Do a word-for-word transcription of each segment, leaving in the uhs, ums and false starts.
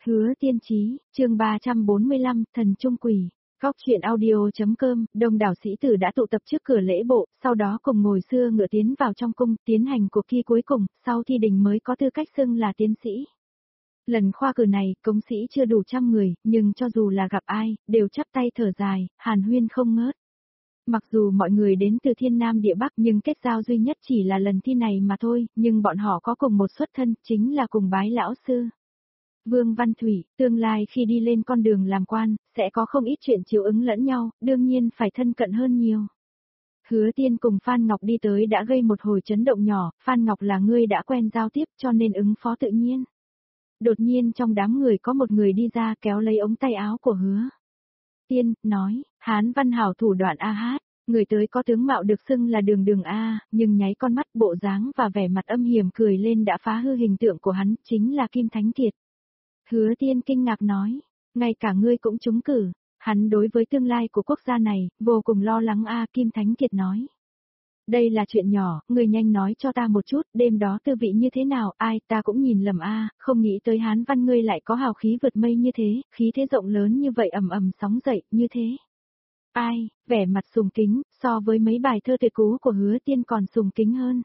Hứa Tiên Chí, chương ba trăm bốn mươi lăm, Thần Trung Quỷ. Góc chuyện audio.com, đông đảo sĩ tử đã tụ tập trước cửa lễ bộ, sau đó cùng ngồi xưa ngựa tiến vào trong cung, tiến hành cuộc thi cuối cùng, sau thi đình mới có tư cách xưng là tiến sĩ. Lần khoa cử này, cống sĩ chưa đủ trăm người, nhưng cho dù là gặp ai, đều chắp tay thở dài, hàn huyên không ngớt. Mặc dù mọi người đến từ thiên nam địa bắc nhưng kết giao duy nhất chỉ là lần thi này mà thôi, nhưng bọn họ có cùng một xuất thân, chính là cùng bái lão sư. Vương Văn Thủy, tương lai khi đi lên con đường làm quan, sẽ có không ít chuyện chiếu ứng lẫn nhau, đương nhiên phải thân cận hơn nhiều. Hứa Tiên cùng Phan Ngọc đi tới đã gây một hồi chấn động nhỏ, Phan Ngọc là người đã quen giao tiếp cho nên ứng phó tự nhiên. Đột nhiên trong đám người có một người đi ra kéo lấy ống tay áo của Hứa Tiên, nói, Hán văn hảo thủ đoạn A hát, người tới có tướng mạo được xưng là đường đường A, nhưng nháy con mắt bộ dáng và vẻ mặt âm hiểm cười lên đã phá hư hình tượng của hắn, chính là Kim Thánh Kiệt. Hứa Tiên kinh ngạc nói, ngay cả ngươi cũng trúng cử, hắn đối với tương lai của quốc gia này, vô cùng lo lắng A. Kim Thánh Kiệt nói. Đây là chuyện nhỏ, ngươi nhanh nói cho ta một chút, đêm đó tư vị như thế nào, ai, ta cũng nhìn lầm A, không nghĩ tới Hán văn ngươi lại có hào khí vượt mây như thế, khí thế rộng lớn như vậy ầm ầm sóng dậy, như thế. Ai, vẻ mặt sùng kính, so với mấy bài thơ tuyệt cú của Hứa Tiên còn sùng kính hơn.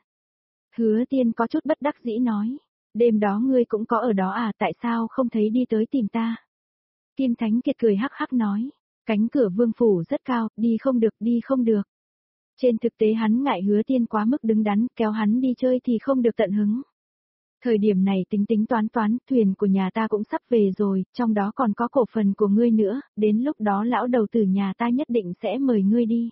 Hứa Tiên có chút bất đắc dĩ nói. Đêm đó ngươi cũng có ở đó à, tại sao không thấy đi tới tìm ta? Kim Thánh Kiệt cười hắc hắc nói, cánh cửa vương phủ rất cao, đi không được, đi không được. Trên thực tế hắn ngại Hứa Tiên quá mức đứng đắn, kéo hắn đi chơi thì không được tận hứng. Thời điểm này tính tính toán toán, thuyền của nhà ta cũng sắp về rồi, trong đó còn có cổ phần của ngươi nữa, đến lúc đó lão đầu tử nhà ta nhất định sẽ mời ngươi đi.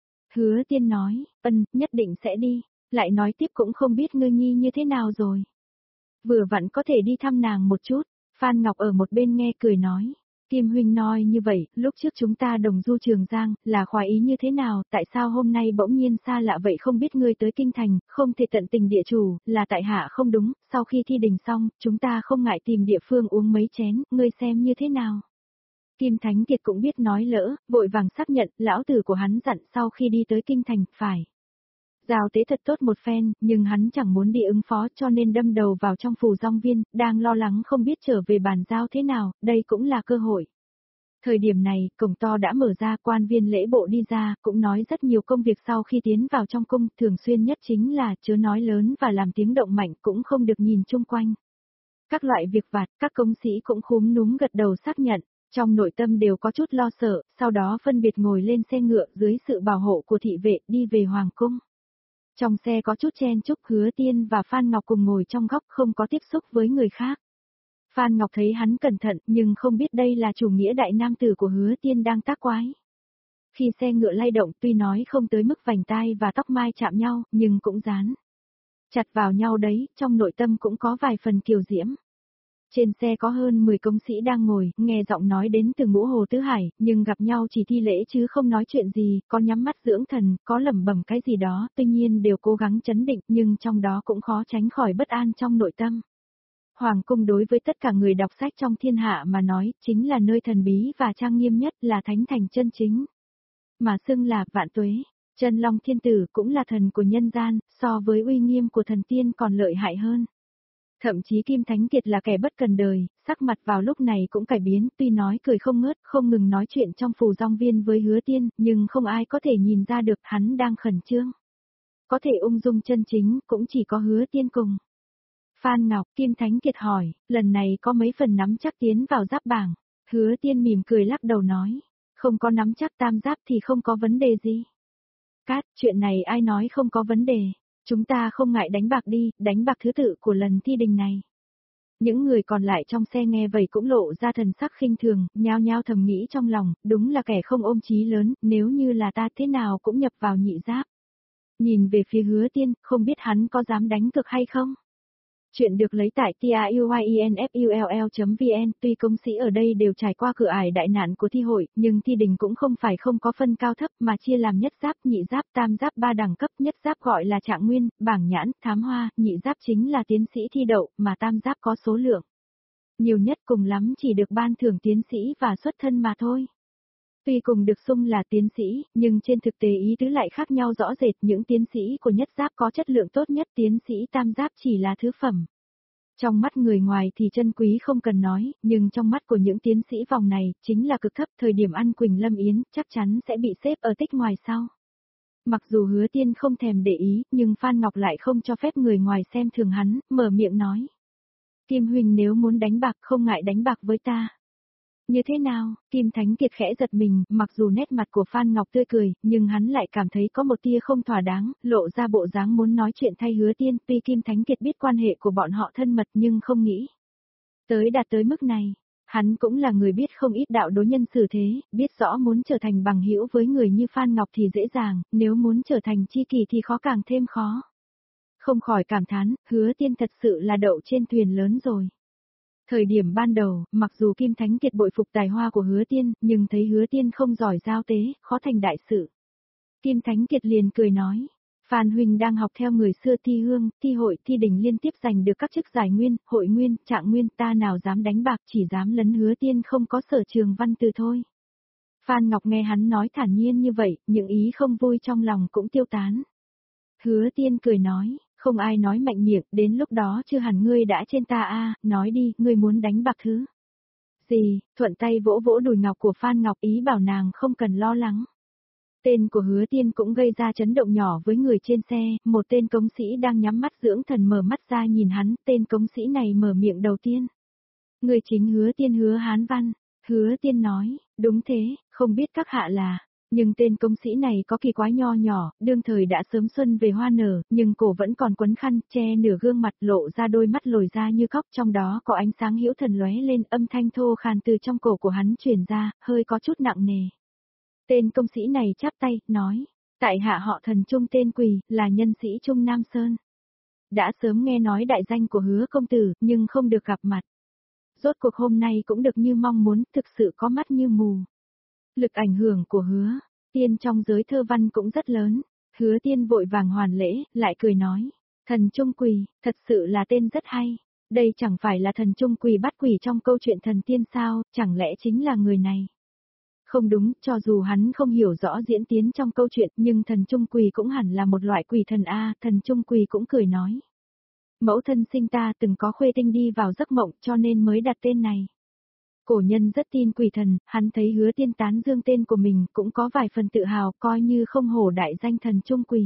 Hứa Tiên nói, ân, nhất định sẽ đi, lại nói tiếp cũng không biết ngươi nhi như thế nào rồi. Vừa vặn có thể đi thăm nàng một chút, Phan Ngọc ở một bên nghe cười nói, Kim huynh nói như vậy, lúc trước chúng ta đồng du Trường Giang, là khoái ý như thế nào, tại sao hôm nay bỗng nhiên xa lạ vậy không biết ngươi tới kinh thành, không thể tận tình địa chủ, là tại hạ không đúng, sau khi thi đình xong, chúng ta không ngại tìm địa phương uống mấy chén, ngươi xem như thế nào. Kim Thánh Kiệt cũng biết nói lỡ, vội vàng xác nhận, lão tử của hắn dặn sau khi đi tới kinh thành, phải giao tế thật tốt một phen, nhưng hắn chẳng muốn đi ứng phó cho nên đâm đầu vào trong phủ Dong Viên, đang lo lắng không biết trở về bàn giao thế nào, đây cũng là cơ hội. Thời điểm này, cổng to đã mở ra, quan viên lễ bộ đi ra, cũng nói rất nhiều công việc sau khi tiến vào trong cung, thường xuyên nhất chính là chớ nói lớn và làm tiếng động mạnh cũng không được nhìn chung quanh. Các loại việc vặt, các công sĩ cũng khúm núm gật đầu xác nhận, trong nội tâm đều có chút lo sợ, sau đó phân biệt ngồi lên xe ngựa dưới sự bảo hộ của thị vệ đi về Hoàng cung. Trong xe có chút chen chúc, Hứa Tiên và Phan Ngọc cùng ngồi trong góc không có tiếp xúc với người khác. Phan Ngọc thấy hắn cẩn thận nhưng không biết đây là chủ nghĩa đại nam tử của Hứa Tiên đang tác quái. Khi xe ngựa lay động tuy nói không tới mức vành tai và tóc mai chạm nhau nhưng cũng dán chặt vào nhau đấy, trong nội tâm cũng có vài phần kiều diễm. Trên xe có hơn mười công sĩ đang ngồi, nghe giọng nói đến từ Ngũ Hồ Tứ Hải, nhưng gặp nhau chỉ thi lễ chứ không nói chuyện gì, có nhắm mắt dưỡng thần, có lẩm bẩm cái gì đó, tuy nhiên đều cố gắng chấn định, nhưng trong đó cũng khó tránh khỏi bất an trong nội tâm. Hoàng cung đối với tất cả người đọc sách trong thiên hạ mà nói, chính là nơi thần bí và trang nghiêm nhất, là thánh thành chân chính. Mà xưng là vạn tuế, Chân Long Thiên Tử cũng là thần của nhân gian, so với uy nghiêm của thần tiên còn lợi hại hơn. Thậm chí Kim Thánh Kiệt là kẻ bất cần đời, sắc mặt vào lúc này cũng cải biến, tuy nói cười không ngớt, không ngừng nói chuyện trong phủ Dong Viên với Hứa Tiên, nhưng không ai có thể nhìn ra được hắn đang khẩn trương. Có thể ung dung chân chính, cũng chỉ có Hứa Tiên cùng. Phan Ngọc, Kim Thánh Kiệt hỏi, lần này có mấy phần nắm chắc tiến vào giáp bảng. Hứa Tiên mỉm cười lắc đầu nói, không có nắm chắc tam giáp thì không có vấn đề gì. Cát, chuyện này ai nói không có vấn đề. Chúng ta không ngại đánh bạc đi, đánh bạc thứ tự của lần thi đình này. Những người còn lại trong xe nghe vậy cũng lộ ra thần sắc khinh thường, nhao nhao thầm nghĩ trong lòng, đúng là kẻ không ôm chí lớn, nếu như là ta thế nào cũng nhập vào nhị giáp. Nhìn về phía Hứa Tiên, không biết hắn có dám đánh cược hay không? Chuyện được lấy tại taiuinfull chấm vn, tuy công sĩ ở đây đều trải qua cửa ải đại nạn của thi hội, nhưng thi đình cũng không phải không có phân cao thấp mà chia làm nhất giáp, nhị giáp, tam giáp ba đẳng cấp, nhất giáp gọi là trạng nguyên, bảng nhãn, thám hoa, nhị giáp chính là tiến sĩ thi đậu, mà tam giáp có số lượng nhiều nhất cùng lắm chỉ được ban thưởng tiến sĩ và xuất thân mà thôi. Tuy cùng được xưng là tiến sĩ, nhưng trên thực tế ý tứ lại khác nhau rõ rệt, những tiến sĩ của nhất giáp có chất lượng tốt nhất, tiến sĩ tam giáp chỉ là thứ phẩm. Trong mắt người ngoài thì chân quý không cần nói, nhưng trong mắt của những tiến sĩ vòng này, chính là cực thấp. Thời điểm ăn Quỳnh Lâm Yến, chắc chắn sẽ bị xếp ở tích ngoài sau. Mặc dù Hứa Tiên không thèm để ý, nhưng Phan Ngọc lại không cho phép người ngoài xem thường hắn, mở miệng nói. Kim huynh nếu muốn đánh bạc không ngại đánh bạc với ta. Như thế nào? Kim Thánh Kiệt khẽ giật mình, mặc dù nét mặt của Phan Ngọc tươi cười, nhưng hắn lại cảm thấy có một tia không thỏa đáng, lộ ra bộ dáng muốn nói chuyện thay Hứa Tiên. Tuy Kim Thánh Kiệt biết quan hệ của bọn họ thân mật nhưng không nghĩ tới đạt tới mức này. Hắn cũng là người biết không ít đạo đối nhân xử thế, biết rõ muốn trở thành bằng hữu với người như Phan Ngọc thì dễ dàng, nếu muốn trở thành tri kỷ thì khó càng thêm khó. Không khỏi cảm thán, Hứa Tiên thật sự là đậu trên thuyền lớn rồi. Thời điểm ban đầu, mặc dù Kim Thánh Kiệt bội phục tài hoa của Hứa Tiên, nhưng thấy Hứa Tiên không giỏi giao tế, khó thành đại sự. Kim Thánh Kiệt liền cười nói, Phan huynh đang học theo người xưa thi hương, thi hội, thi đình liên tiếp giành được các chức giải nguyên, hội nguyên, trạng nguyên, ta nào dám đánh bạc, chỉ dám lấn Hứa Tiên không có sở trường văn từ thôi. Phan Ngọc nghe hắn nói thản nhiên như vậy, những ý không vui trong lòng cũng tiêu tán. Hứa Tiên cười nói, không ai nói mạnh miệng, đến lúc đó chưa hẳn ngươi đã trên ta a, nói đi, ngươi muốn đánh bạc thứ gì? Thuận tay vỗ vỗ đùi ngọc của Phan Ngọc, ý bảo nàng không cần lo lắng. Tên của Hứa Tiên cũng gây ra chấn động nhỏ với người trên xe, một tên cống sĩ đang nhắm mắt dưỡng thần mở mắt ra nhìn hắn, tên cống sĩ này mở miệng đầu tiên. Người chính Hứa Tiên Hứa Hán Văn. Hứa Tiên nói, đúng thế, không biết các hạ là. Nhưng tên công sĩ này có kỳ quái nho nhỏ, đương thời đã sớm xuân về hoa nở, nhưng cổ vẫn còn quấn khăn, che nửa gương mặt, lộ ra đôi mắt lồi ra như cóc, trong đó có ánh sáng hữu thần lóe lên, âm thanh thô khàn từ trong cổ của hắn truyền ra, hơi có chút nặng nề. Tên công sĩ này chắp tay, nói, tại hạ họ Thần Trung tên Quỳ, là nhân sĩ Trung Nam Sơn. Đã sớm nghe nói đại danh của Hứa công tử, nhưng không được gặp mặt. Rốt cuộc hôm nay cũng được như mong muốn, thực sự có mắt như mù. Lực ảnh hưởng của Hứa Tiên trong giới thơ văn cũng rất lớn. Hứa Tiên vội vàng hoàn lễ, lại cười nói, Thần Trung Quỳ, thật sự là tên rất hay. Đây chẳng phải là Thần Trung Quỳ bắt quỷ trong câu chuyện thần tiên sao, chẳng lẽ chính là người này? Không đúng, cho dù hắn không hiểu rõ diễn tiến trong câu chuyện, nhưng Thần Trung Quỳ cũng hẳn là một loại quỷ thần a. Thần Trung Quỳ cũng cười nói, mẫu thân sinh ta từng có khuê tinh đi vào giấc mộng cho nên mới đặt tên này. Cổ nhân rất tin quỷ thần, hắn thấy Hứa Tiên tán dương tên của mình cũng có vài phần tự hào, coi như không hổ đại danh Thần Trung Quỳ.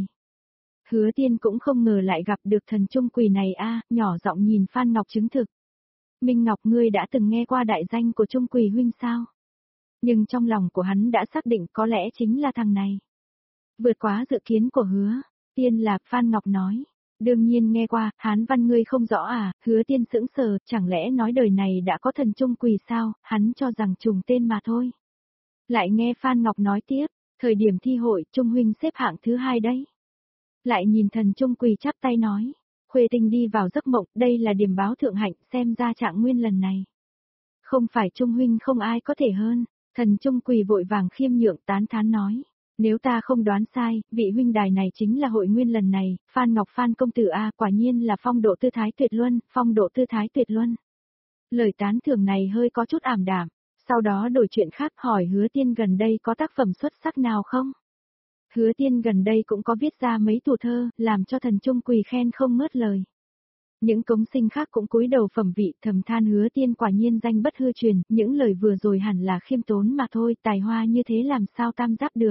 Hứa Tiên cũng không ngờ lại gặp được Thần Trung Quỳ này a, nhỏ giọng nhìn Phan Ngọc chứng thực. Minh Ngọc, ngươi đã từng nghe qua đại danh của Trung Quỳ huynh sao? Nhưng trong lòng của hắn đã xác định có lẽ chính là thằng này. Vượt quá dự kiến của Hứa Tiên là, Phan Ngọc nói. Đương nhiên nghe qua, Hán Văn ngươi không rõ à? Hứa Tiên sững sờ, chẳng lẽ nói đời này đã có Thần Trung Quỳ sao? Hắn cho rằng trùng tên mà thôi. Lại nghe Phan Ngọc nói tiếp, thời điểm thi hội, Trung huynh xếp hạng thứ hai đấy. Lại nhìn Thần Trung Quỳ chắp tay nói, khuê tinh đi vào giấc mộng, đây là điểm báo thượng hạnh, xem ra trạng nguyên lần này. Không phải Trung huynh không ai có thể hơn. Thần Trung Quỳ vội vàng khiêm nhượng tán thán nói. Nếu ta không đoán sai, vị huynh đài này chính là hội nguyên lần này, Phan Ngọc Phan công tử a, quả nhiên là phong độ tư thái tuyệt luân, phong độ tư thái tuyệt luân. Lời tán thưởng này hơi có chút ảm đạm, sau đó đổi chuyện khác, hỏi Hứa Tiên gần đây có tác phẩm xuất sắc nào không? Hứa Tiên gần đây cũng có viết ra mấy tù thơ, làm cho Thần Trung Quỳ khen không ngớt lời. Những cống sinh khác cũng cúi đầu phẩm vị, thầm than Hứa Tiên quả nhiên danh bất hư truyền, những lời vừa rồi hẳn là khiêm tốn mà thôi, tài hoa như thế làm sao tam giác được.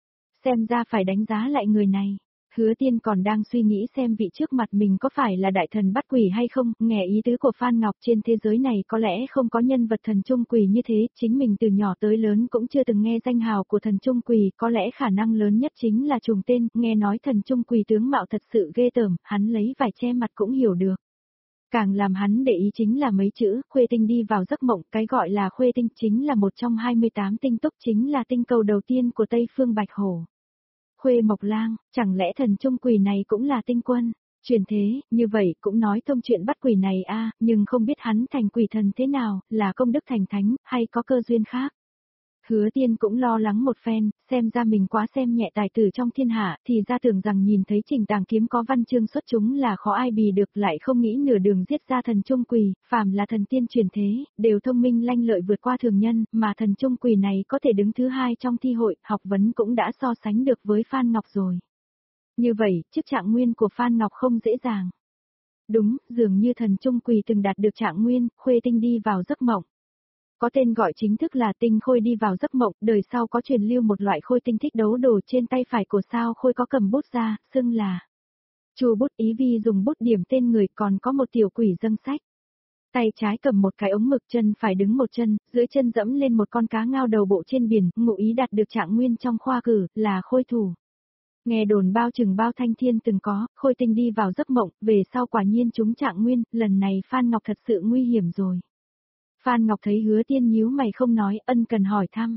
Xem ra phải đánh giá lại người này. Hứa Tiên còn đang suy nghĩ xem vị trước mặt mình có phải là đại thần bắt quỷ hay không, nghe ý tứ của Phan Ngọc, trên thế giới này có lẽ không có nhân vật Thần Trung Quỳ như thế, chính mình từ nhỏ tới lớn cũng chưa từng nghe danh hào của Thần Trung Quỳ, có lẽ khả năng lớn nhất chính là trùng tên, nghe nói Thần Trung Quỳ tướng mạo thật sự ghê tởm, hắn lấy vải che mặt cũng hiểu được. Càng làm hắn để ý chính là mấy chữ, khuê tinh đi vào giấc mộng, cái gọi là khuê tinh chính là một trong hai mươi tám tinh túc, chính là tinh cầu đầu tiên của Tây Phương Bạch Hổ. Khuê Mộc Lang, chẳng lẽ Thần Trung Quỳ này cũng là tinh quân? Truyền thế, như vậy cũng nói thông chuyện bắt quỷ này a, nhưng không biết hắn thành quỷ thần thế nào, là công đức thành thánh, hay có cơ duyên khác. Hứa Tiên cũng lo lắng một phen, xem ra mình quá xem nhẹ tài tử trong thiên hạ, thì ra tưởng rằng nhìn thấy Trình Tàng Kiếm có văn chương xuất chúng là khó ai bì được, lại không nghĩ nửa đường giết ra Thần Trung Quỳ, phàm là thần tiên truyền thế, đều thông minh lanh lợi vượt qua thường nhân, mà Thần Trung Quỳ này có thể đứng thứ hai trong thi hội, học vấn cũng đã so sánh được với Phan Ngọc rồi. Như vậy, chức trạng nguyên của Phan Ngọc không dễ dàng. Đúng, dường như thần Trung Quỳ từng đạt được trạng nguyên, Khuê Tinh đi vào giấc mộng. Có tên gọi chính thức là Tinh Khôi đi vào giấc mộng, đời sau có truyền lưu một loại khôi tinh thích đấu đồ trên tay phải của sao Khôi có cầm bút ra, xưng là Chu bút, ý vi dùng bút điểm tên người, còn có một tiểu quỷ dâng sách. Tay trái cầm một cái ống mực, chân phải đứng một chân, dưới chân dẫm lên một con cá ngao đầu bộ trên biển, ngụ ý đạt được trạng nguyên trong khoa cử, là khôi thủ. Nghe đồn bao chừng bao thanh thiên từng có, Khôi Tinh đi vào giấc mộng, về sau quả nhiên chúng trạng nguyên, lần này Phan Ngọc thật sự nguy hiểm rồi. Phan Ngọc thấy Hứa Tiên nhíu mày không nói, ân cần hỏi thăm.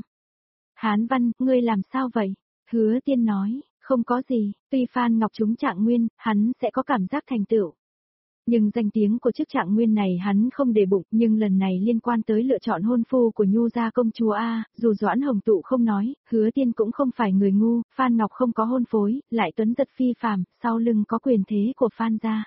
Hán Văn, ngươi làm sao vậy? Hứa Tiên nói, không có gì, tuy Phan Ngọc chúng trạng nguyên, hắn sẽ có cảm giác thành tựu. Nhưng danh tiếng của chức trạng nguyên này hắn không để bụng, nhưng lần này liên quan tới lựa chọn hôn phu của Nhu gia công chúa A, dù Doãn Hồng Tụ không nói, Hứa Tiên cũng không phải người ngu, Phan Ngọc không có hôn phối, lại tuấn giật phi phàm, sau lưng có quyền thế của Phan gia.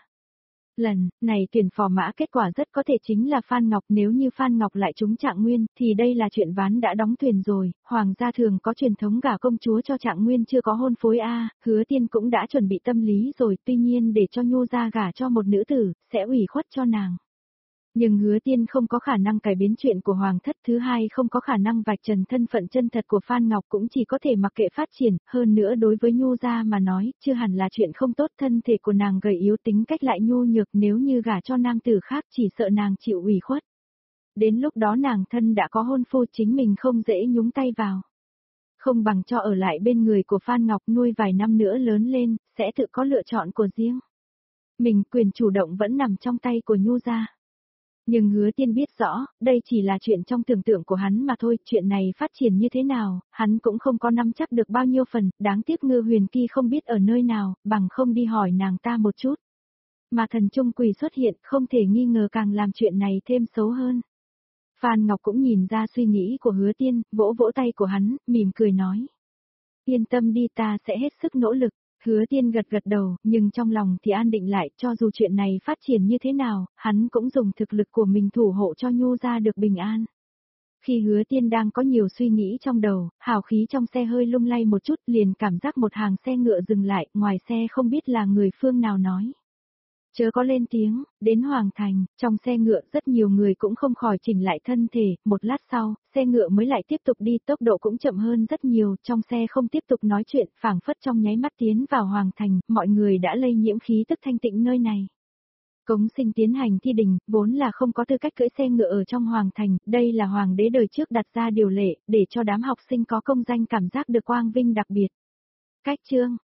Lần này tuyển phò mã kết quả rất có thể chính là Phan Ngọc, nếu như Phan Ngọc lại trúng trạng nguyên, thì đây là chuyện ván đã đóng thuyền rồi, hoàng gia thường có truyền thống gả công chúa cho trạng nguyên chưa có hôn phối a, Hứa Tiên cũng đã chuẩn bị tâm lý rồi, tuy nhiên để cho Nhu gia gả cho một nữ tử, sẽ ủy khuất cho nàng. Nhưng Hứa Tiên không có khả năng cải biến chuyện của hoàng thất, thứ hai không có khả năng vạch trần thân phận chân thật của Phan Ngọc, cũng chỉ có thể mặc kệ phát triển, hơn nữa đối với Nhu gia mà nói, chưa hẳn là chuyện không tốt, thân thể của nàng gầy yếu tính cách lại nhu nhược, nếu như gả cho nam tử khác chỉ sợ nàng chịu ủy khuất. Đến lúc đó nàng thân đã có hôn phu, chính mình không dễ nhúng tay vào. Không bằng cho ở lại bên người của Phan Ngọc nuôi vài năm nữa lớn lên, sẽ tự có lựa chọn của riêng. Mình quyền chủ động vẫn nằm trong tay của Nhu gia. Nhưng Hứa Tiên biết rõ, đây chỉ là chuyện trong tưởng tượng của hắn mà thôi, chuyện này phát triển như thế nào, hắn cũng không có nắm chắc được bao nhiêu phần, đáng tiếc Ngư Huyền Kỳ không biết ở nơi nào, bằng không đi hỏi nàng ta một chút. Mà thần Trung Quỳ xuất hiện, không thể nghi ngờ càng làm chuyện này thêm xấu hơn. Phan Ngọc cũng nhìn ra suy nghĩ của Hứa Tiên, vỗ vỗ tay của hắn, mỉm cười nói. Yên tâm đi, ta sẽ hết sức nỗ lực. Hứa Tiên gật gật đầu, nhưng trong lòng thì an định lại, cho dù chuyện này phát triển như thế nào, hắn cũng dùng thực lực của mình thủ hộ cho Nhu gia được bình an. Khi Hứa Tiên đang có nhiều suy nghĩ trong đầu, hào khí trong xe hơi lung lay một chút, liền cảm giác một hàng xe ngựa dừng lại, ngoài xe không biết là người phương nào nói. Chớ có lên tiếng, đến Hoàng Thành, trong xe ngựa rất nhiều người cũng không khỏi chỉnh lại thân thể, một lát sau, xe ngựa mới lại tiếp tục đi, tốc độ cũng chậm hơn rất nhiều, trong xe không tiếp tục nói chuyện, phảng phất trong nháy mắt tiến vào Hoàng Thành, mọi người đã lây nhiễm khí tức thanh tịnh nơi này. Cống Sinh tiến hành thi đình, vốn là không có tư cách cưỡi xe ngựa ở trong Hoàng Thành, đây là Hoàng đế đời trước đặt ra điều lệ, để cho đám học sinh có công danh cảm giác được quang vinh đặc biệt. Cách chương